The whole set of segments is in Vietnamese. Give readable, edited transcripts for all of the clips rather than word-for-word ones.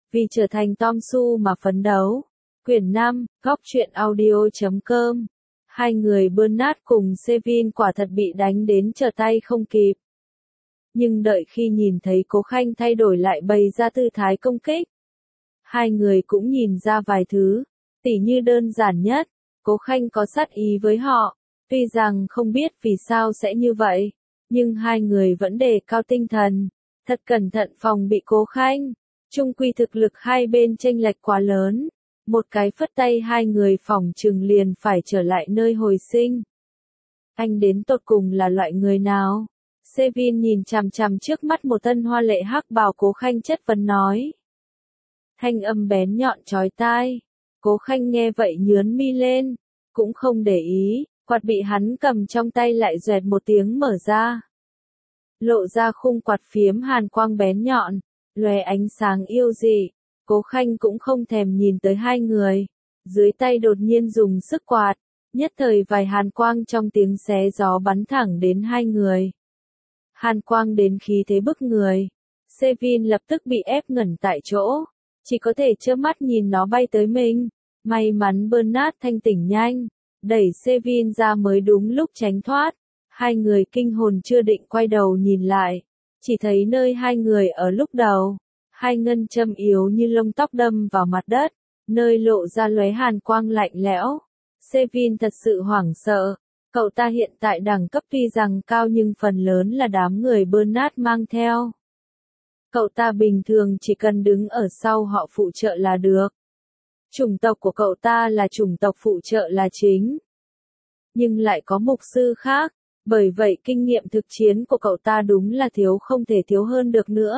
vì trở thành Tom Su mà phấn đấu. Quyển 5, góc truyện audio.com. Hai người Bernard cùng Sevin quả thật bị đánh đến trở tay không kịp. Nhưng đợi khi nhìn thấy Cố Khanh thay đổi lại bày ra tư thái công kích, hai người cũng nhìn ra vài thứ, tỉ như đơn giản nhất, Cố Khanh có sát ý với họ, tuy rằng không biết vì sao sẽ như vậy, nhưng hai người vẫn đề cao tinh thần, thật cẩn thận phòng bị Cố Khanh. Chung quy thực lực hai bên chênh lệch quá lớn, một cái phất tay hai người phỏng chừng liền phải trở lại nơi hồi sinh. Anh đến tột cùng là loại người nào? Sevin nhìn chằm chằm trước mắt một tân hoa lệ hắc bào Cố Khanh chất vấn nói. Thanh âm bén nhọn chói tai. Cố Khanh nghe vậy nhướng mi lên, cũng không để ý, quạt bị hắn cầm trong tay lại doẹt một tiếng mở ra. Lộ ra khung quạt phiếm hàn quang bén nhọn, lóe ánh sáng yêu dị. Cố Khanh cũng không thèm nhìn tới hai người, dưới tay đột nhiên dùng sức quạt, nhất thời vài hàn quang trong tiếng xé gió bắn thẳng đến hai người. Hàn quang đến khí thế bức người, Sevin lập tức bị ép ngẩn tại chỗ, chỉ có thể trơ mắt nhìn nó bay tới mình. May mắn Bernard thanh tỉnh nhanh, đẩy Sevin ra mới đúng lúc tránh thoát. Hai người kinh hồn chưa định quay đầu nhìn lại, chỉ thấy nơi hai người ở lúc đầu, hai ngân châm yếu như lông tóc đâm vào mặt đất, nơi lộ ra lóe hàn quang lạnh lẽo. Sevin thật sự hoảng sợ, cậu ta hiện tại đẳng cấp tuy rằng cao nhưng phần lớn là đám người Bernard mang theo. Cậu ta bình thường chỉ cần đứng ở sau họ phụ trợ là được. Chủng tộc của cậu ta là chủng tộc phụ trợ là chính. Nhưng lại có mục sư khác, bởi vậy kinh nghiệm thực chiến của cậu ta đúng là thiếu không thể thiếu hơn được nữa.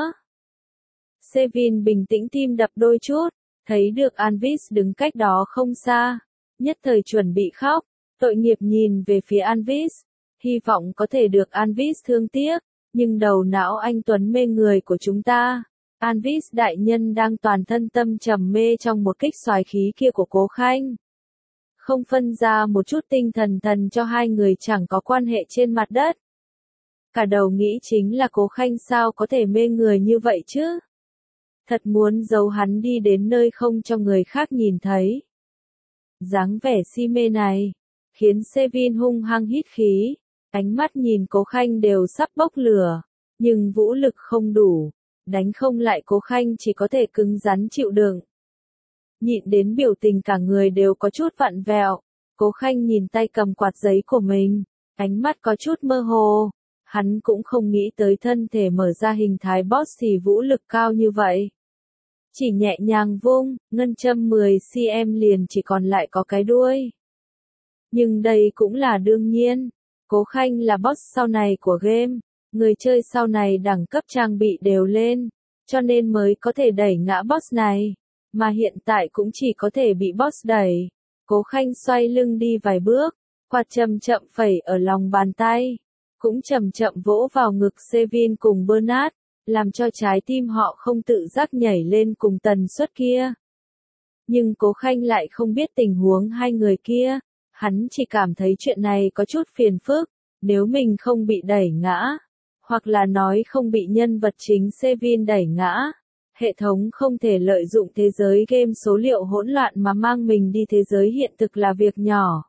Sevin bình tĩnh tim đập đôi chút, thấy được Anvis đứng cách đó không xa, nhất thời chuẩn bị khóc, tội nghiệp nhìn về phía Anvis, hy vọng có thể được Anvis thương tiếc, nhưng đầu não anh tuấn mê người của chúng ta, Anvis đại nhân đang toàn thân tâm trầm mê trong một kích xoài khí kia của Cố Khanh. Không phân ra một chút tinh thần cho hai người chẳng có quan hệ trên mặt đất. Cả đầu nghĩ chính là Cố Khanh sao có thể mê người như vậy chứ? Thật muốn giấu hắn đi đến nơi không cho người khác nhìn thấy. Dáng vẻ si mê này, khiến Sevin hung hăng hít khí, ánh mắt nhìn Cố Khanh đều sắp bốc lửa, nhưng vũ lực không đủ, đánh không lại Cố Khanh chỉ có thể cứng rắn chịu đựng. Nhịn đến biểu tình cả người đều có chút vặn vẹo, Cố Khanh nhìn tay cầm quạt giấy của mình, ánh mắt có chút mơ hồ, hắn cũng không nghĩ tới thân thể mở ra hình thái boss thì vũ lực cao như vậy. Chỉ nhẹ nhàng vung, ngân châm 10cm liền chỉ còn lại có cái đuôi. Nhưng đây cũng là đương nhiên, Cố Khanh là boss sau này của game, người chơi sau này đẳng cấp trang bị đều lên, cho nên mới có thể đẩy ngã boss này, mà hiện tại cũng chỉ có thể bị boss đẩy. Cố Khanh xoay lưng đi vài bước, quạt chậm chậm phẩy ở lòng bàn tay, cũng chậm chậm vỗ vào ngực Sevin cùng Bernard, làm cho trái tim họ không tự giác nhảy lên cùng tần suất kia. Nhưng Cố Khanh lại không biết tình huống hai người kia, hắn chỉ cảm thấy chuyện này có chút phiền phức, nếu mình không bị đẩy ngã, hoặc là nói không bị nhân vật chính Sevin đẩy ngã, hệ thống không thể lợi dụng thế giới game số liệu hỗn loạn mà mang mình đi thế giới hiện thực là việc nhỏ.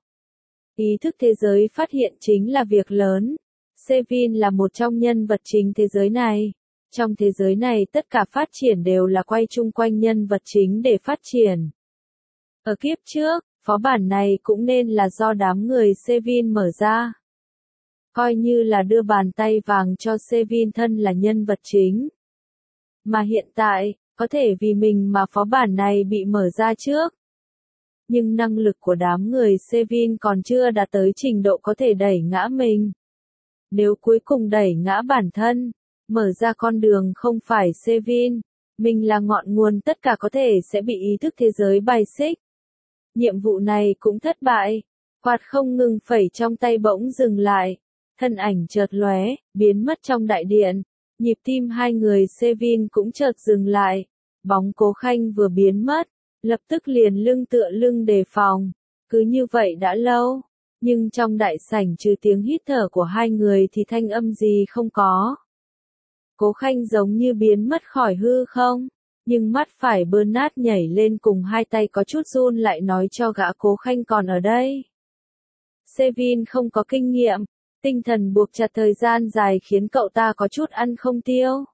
Ý thức thế giới phát hiện chính là việc lớn. Sevin là một trong nhân vật chính thế giới này. Trong thế giới này tất cả phát triển đều là quay chung quanh nhân vật chính để phát triển. Ở kiếp trước, phó bản này cũng nên là do đám người Sevin mở ra. Coi như là đưa bàn tay vàng cho Sevin thân là nhân vật chính. Mà hiện tại, có thể vì mình mà phó bản này bị mở ra trước. Nhưng năng lực của đám người Sevin còn chưa đạt tới trình độ có thể đẩy ngã mình. Nếu cuối cùng đẩy ngã bản thân, mở ra con đường không phải Sevin, mình là ngọn nguồn tất cả có thể sẽ bị ý thức thế giới bài xích. Nhiệm vụ này cũng thất bại, quạt không ngừng phẩy trong tay bỗng dừng lại, thân ảnh chợt lóe, biến mất trong đại điện, nhịp tim hai người Sevin cũng chợt dừng lại, bóng Cố Khanh vừa biến mất, lập tức liền lưng tựa lưng đề phòng, cứ như vậy đã lâu, nhưng trong đại sảnh trừ tiếng hít thở của hai người thì thanh âm gì không có. Cố Khanh giống như biến mất khỏi hư không, Nhưng mắt phải Bernard nhảy lên cùng hai tay có chút run lại nói cho gã Cố Khanh còn ở đây. Sevin không có kinh nghiệm, tinh thần buộc chặt thời gian dài khiến cậu ta có chút ăn không tiêu.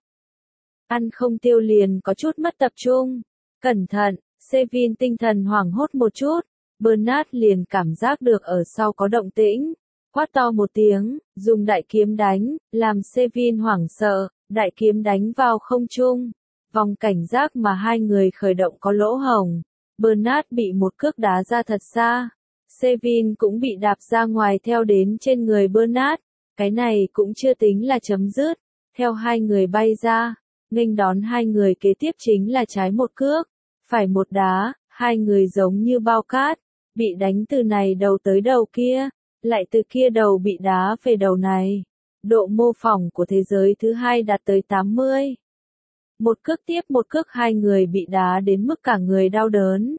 Ăn không tiêu liền có chút mất tập trung. Cẩn thận, Sevin tinh thần hoảng hốt một chút, Bernard liền cảm giác được ở sau có động tĩnh. Quát to một tiếng, dùng đại kiếm đánh, làm Sevin hoảng sợ, đại kiếm đánh vào không trung. Vòng cảnh giác mà hai người khởi động có lỗ hổng. Bernard bị một cước đá ra thật xa. Sevin cũng bị đạp ra ngoài theo đến trên người Bernard. Cái này cũng chưa tính là chấm dứt. Theo hai người bay ra, nghênh đón hai người kế tiếp chính là trái một cước, phải một đá, hai người giống như bao cát, bị đánh từ này đầu tới đầu kia, lại từ kia đầu bị đá về đầu này. Độ mô phỏng của thế giới thứ hai đạt tới 80. Một cước tiếp một cước hai người bị đá đến mức cả người đau đớn.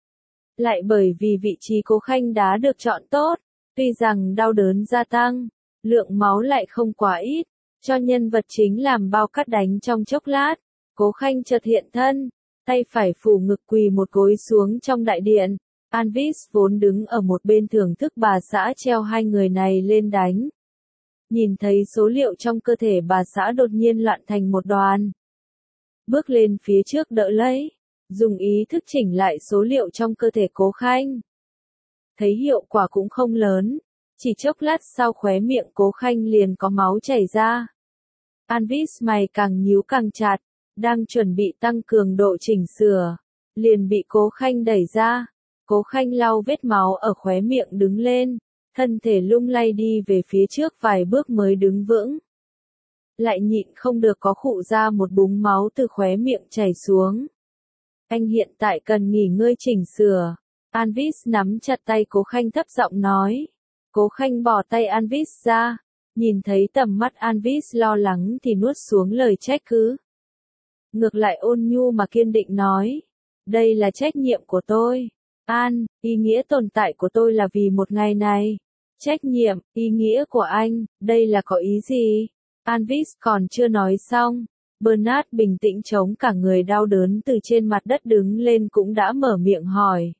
Lại bởi vì vị trí Cố Khanh đá được chọn tốt, tuy rằng đau đớn gia tăng, lượng máu lại không quá ít, cho nhân vật chính làm bao cát đánh trong chốc lát. Cố Khanh chợt hiện thân, tay phải phủ ngực quỳ một gối xuống trong đại điện. Anvis vốn đứng ở một bên thưởng thức bà xã treo hai người này lên đánh. Nhìn thấy số liệu trong cơ thể bà xã đột nhiên loạn thành một đoàn. Bước lên phía trước đỡ lấy, dùng ý thức chỉnh lại số liệu trong cơ thể Cố Khanh. Thấy hiệu quả cũng không lớn, chỉ chốc lát sau khóe miệng Cố Khanh liền có máu chảy ra. Anvis mày càng nhíu càng chặt, đang chuẩn bị tăng cường độ chỉnh sửa, liền bị Cố Khanh đẩy ra. Cố Khanh lau vết máu ở khóe miệng đứng lên, thân thể lung lay đi về phía trước vài bước mới đứng vững. Lại nhịn không được có khụ ra một búng máu từ khóe miệng chảy xuống. Anh hiện tại cần nghỉ ngơi chỉnh sửa. Anvis nắm chặt tay Cố Khanh thấp giọng nói. Cố Khanh bỏ tay Anvis ra, nhìn thấy tầm mắt Anvis lo lắng thì nuốt xuống lời trách cứ. Ngược lại ôn nhu mà kiên định nói. Đây là trách nhiệm của tôi. An, ý nghĩa tồn tại của tôi là vì một ngày này. Trách nhiệm, ý nghĩa của anh, đây là có ý gì? Anvis còn chưa nói xong, Bernard bình tĩnh chống cả người đau đớn từ trên mặt đất đứng lên cũng đã mở miệng hỏi.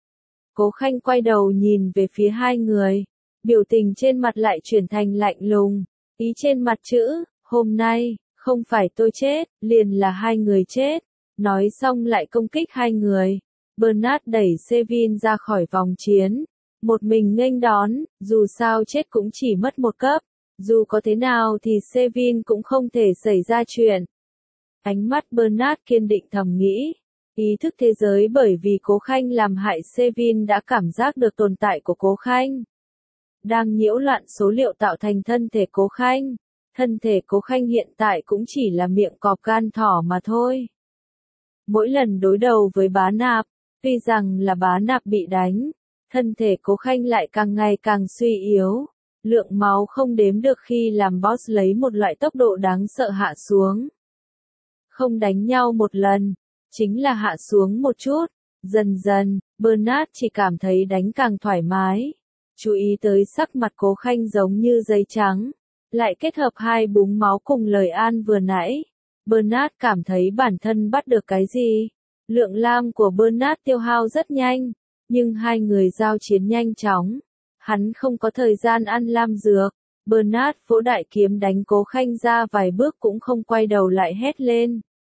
Cố Khanh quay đầu nhìn về phía hai người, biểu tình trên mặt lại chuyển thành lạnh lùng, ý trên mặt chữ, hôm nay, không phải tôi chết, liền là hai người chết. Nói xong lại công kích hai người. Bernard đẩy Sevin ra khỏi vòng chiến, một mình nghênh đón, dù sao chết cũng chỉ mất một cấp, dù có thế nào thì Sevin cũng không thể xảy ra chuyện. Ánh mắt Bernard kiên định thầm nghĩ, ý thức thế giới bởi vì Cố Khanh làm hại Sevin đã cảm giác được tồn tại của Cố Khanh. Đang nhiễu loạn số liệu tạo thành thân thể Cố Khanh, thân thể Cố Khanh hiện tại cũng chỉ là miệng cọp gan thỏ mà thôi. Mỗi lần đối đầu với Bá Nạp, tuy rằng là Bá Nạp bị đánh, thân thể Cố Khanh lại càng ngày càng suy yếu, lượng máu không đếm được khi làm boss lấy một loại tốc độ đáng sợ hạ xuống. Không đánh nhau một lần, chính là hạ xuống một chút, dần dần, Bernard chỉ cảm thấy đánh càng thoải mái. Chú ý tới sắc mặt Cố Khanh giống như giấy trắng, lại kết hợp hai búng máu cùng lời an vừa nãy. Bernard cảm thấy bản thân bắt được cái gì. Lượng lam của Bernard tiêu hao rất nhanh, nhưng hai người giao chiến nhanh chóng. Hắn không có thời gian ăn lam dược. Bernard vỗ đại kiếm đánh Cố Khanh ra vài bước cũng không quay đầu lại hét lên.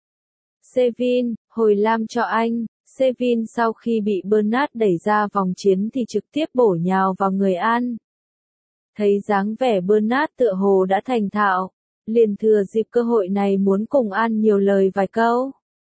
Sevin, hồi lam cho anh. Sevin sau khi bị Bernard đẩy ra vòng chiến thì trực tiếp bổ nhào vào người An. Thấy dáng vẻ Bernard tựa hồ đã thành thạo, liền thừa dịp cơ hội này muốn cùng An nhiều lời vài câu.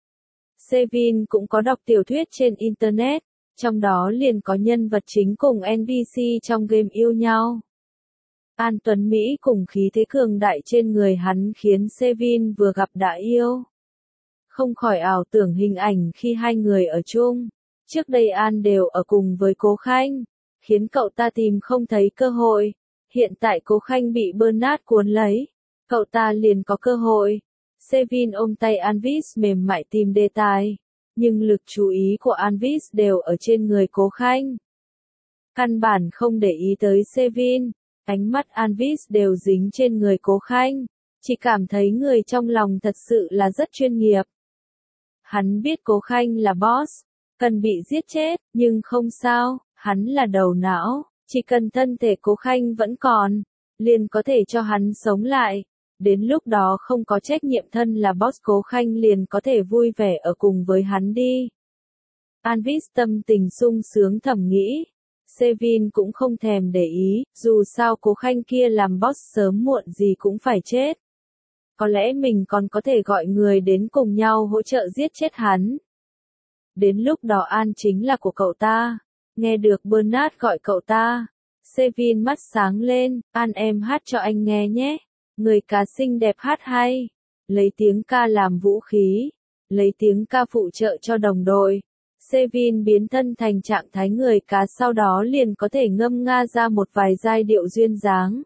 Sevin cũng có đọc tiểu thuyết trên Internet, trong đó liền có nhân vật chính cùng NPC trong game yêu nhau. An Tuấn Mỹ cùng khí thế cường đại trên người hắn khiến Sevin vừa gặp đã yêu. Không khỏi ảo tưởng hình ảnh khi hai người ở chung. Trước đây An đều ở cùng với Cố Khanh, khiến cậu ta tìm không thấy cơ hội. Hiện tại Cố Khanh bị Bernard cuốn lấy, cậu ta liền có cơ hội. Sevin ôm tay Anvis mềm mại tìm đề tài, nhưng lực chú ý của Anvis đều ở trên người Cố Khanh. Căn bản không để ý tới Sevin, ánh mắt Anvis đều dính trên người Cố Khanh, chỉ cảm thấy người trong lòng thật sự là rất chuyên nghiệp. Hắn biết Cố Khanh là boss, cần bị giết chết, nhưng không sao, hắn là đầu não, chỉ cần thân thể Cố Khanh vẫn còn, liền có thể cho hắn sống lại. Đến lúc đó không có trách nhiệm thân là boss Cố Khanh liền có thể vui vẻ ở cùng với hắn đi. Anvis tâm tình sung sướng thầm nghĩ. Sevin cũng không thèm để ý, dù sao Cố Khanh kia làm boss sớm muộn gì cũng phải chết. Có lẽ mình còn có thể gọi người đến cùng nhau hỗ trợ giết chết hắn. Đến lúc đó An chính là của cậu ta. Nghe được Bernard gọi cậu ta. Sevin mắt sáng lên, An em hát cho anh nghe nhé. Người cá xinh đẹp hát hay. Lấy tiếng ca làm vũ khí. Lấy tiếng ca phụ trợ cho đồng đội. Sevin biến thân thành trạng thái người cá sau đó liền có thể ngâm nga ra một vài giai điệu duyên dáng.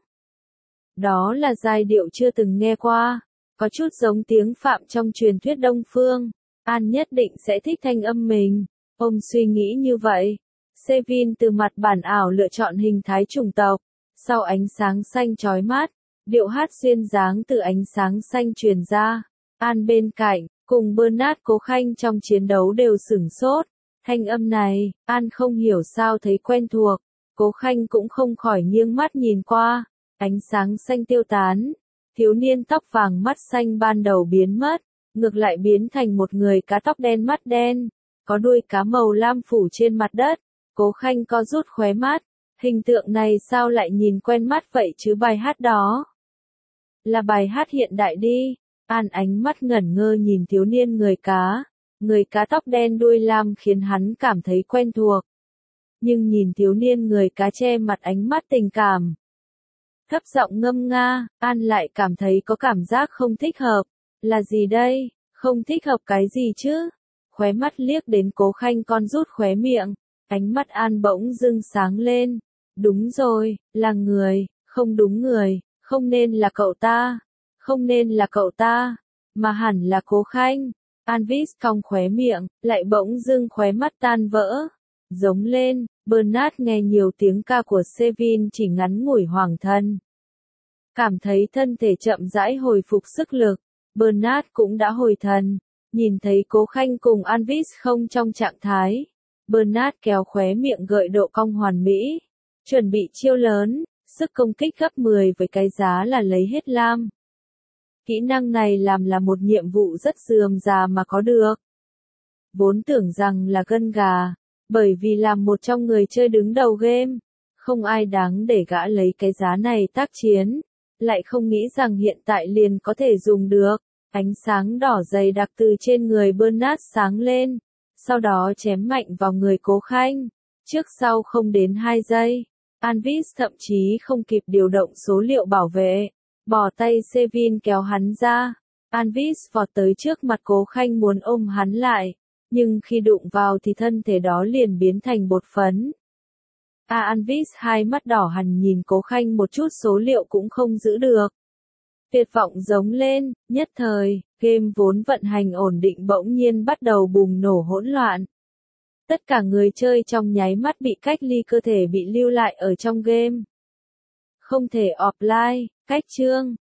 Đó là giai điệu chưa từng nghe qua. Có chút giống tiếng Phạm trong truyền thuyết Đông Phương. An nhất định sẽ thích thanh âm mình. Ông suy nghĩ như vậy. Sevin từ mặt bản ảo lựa chọn hình thái chủng tộc. Sau ánh sáng xanh chói mắt, điệu hát duyên dáng từ ánh sáng xanh truyền ra. An bên cạnh, cùng Bernard Cố Khanh trong chiến đấu đều sửng sốt. Thanh âm này, An không hiểu sao thấy quen thuộc. Cố Khanh cũng không khỏi nghiêng mắt nhìn qua. Ánh sáng xanh tiêu tán. Thiếu niên tóc vàng mắt xanh ban đầu biến mất, ngược lại biến thành một người cá tóc đen mắt đen, có đuôi cá màu lam phủ trên mặt đất. Cố Khanh co rút khóe mắt, hình tượng này sao lại nhìn quen mắt vậy chứ, bài hát đó là bài hát hiện đại đi. An ánh mắt ngẩn ngơ nhìn thiếu niên người cá tóc đen đuôi lam khiến hắn cảm thấy quen thuộc. Nhưng nhìn thiếu niên người cá che mặt ánh mắt tình cảm, thấp giọng ngâm nga, An lại cảm thấy có cảm giác không thích hợp. Là gì đây? Không thích hợp cái gì chứ? Khóe mắt liếc đến Cố Khanh con rút khóe miệng, ánh mắt An bỗng dưng sáng lên. Đúng rồi, là người, không đúng người, không nên là cậu ta, không nên là cậu ta, mà hẳn là Cố Khanh. Anvis cong khóe miệng, lại bỗng dưng khóe mắt tan vỡ. Giống lên, Bernard nghe nhiều tiếng ca của Sevin chỉ ngắn ngủi hoàng thân. Cảm thấy thân thể chậm rãi hồi phục sức lực, Bernard cũng đã hồi thần. Nhìn thấy Cố Khanh cùng Anvis không trong trạng thái. Bernard kéo khóe miệng gợi độ cong hoàn mỹ. Chuẩn bị chiêu lớn, sức công kích gấp 10 với cái giá là lấy hết lam. Kỹ năng này làm là một nhiệm vụ rất rườm rà mà có được. Vốn tưởng rằng là gân gà, bởi vì làm một trong người chơi đứng đầu game, không ai đáng để gã lấy cái giá này tác chiến, lại không nghĩ rằng hiện tại liền có thể dùng được. Ánh sáng đỏ dày đặc từ trên người Bernard sáng lên, sau đó chém mạnh vào người Cố Khanh, trước sau không đến 2 giây. Anvis thậm chí không kịp điều động số liệu bảo vệ, bỏ tay Sevin kéo hắn ra. Anvis vọt tới trước mặt Cố Khanh muốn ôm hắn lại, nhưng khi đụng vào thì thân thể đó liền biến thành bột phấn. Anvis hai mắt đỏ hằn nhìn Cố Khanh một chút số liệu cũng không giữ được. Tuyệt vọng giống lên, nhất thời, game vốn vận hành ổn định bỗng nhiên bắt đầu bùng nổ hỗn loạn. Tất cả người chơi trong nháy mắt bị cách ly, cơ thể bị lưu lại ở trong game. Không thể offline, cách chương.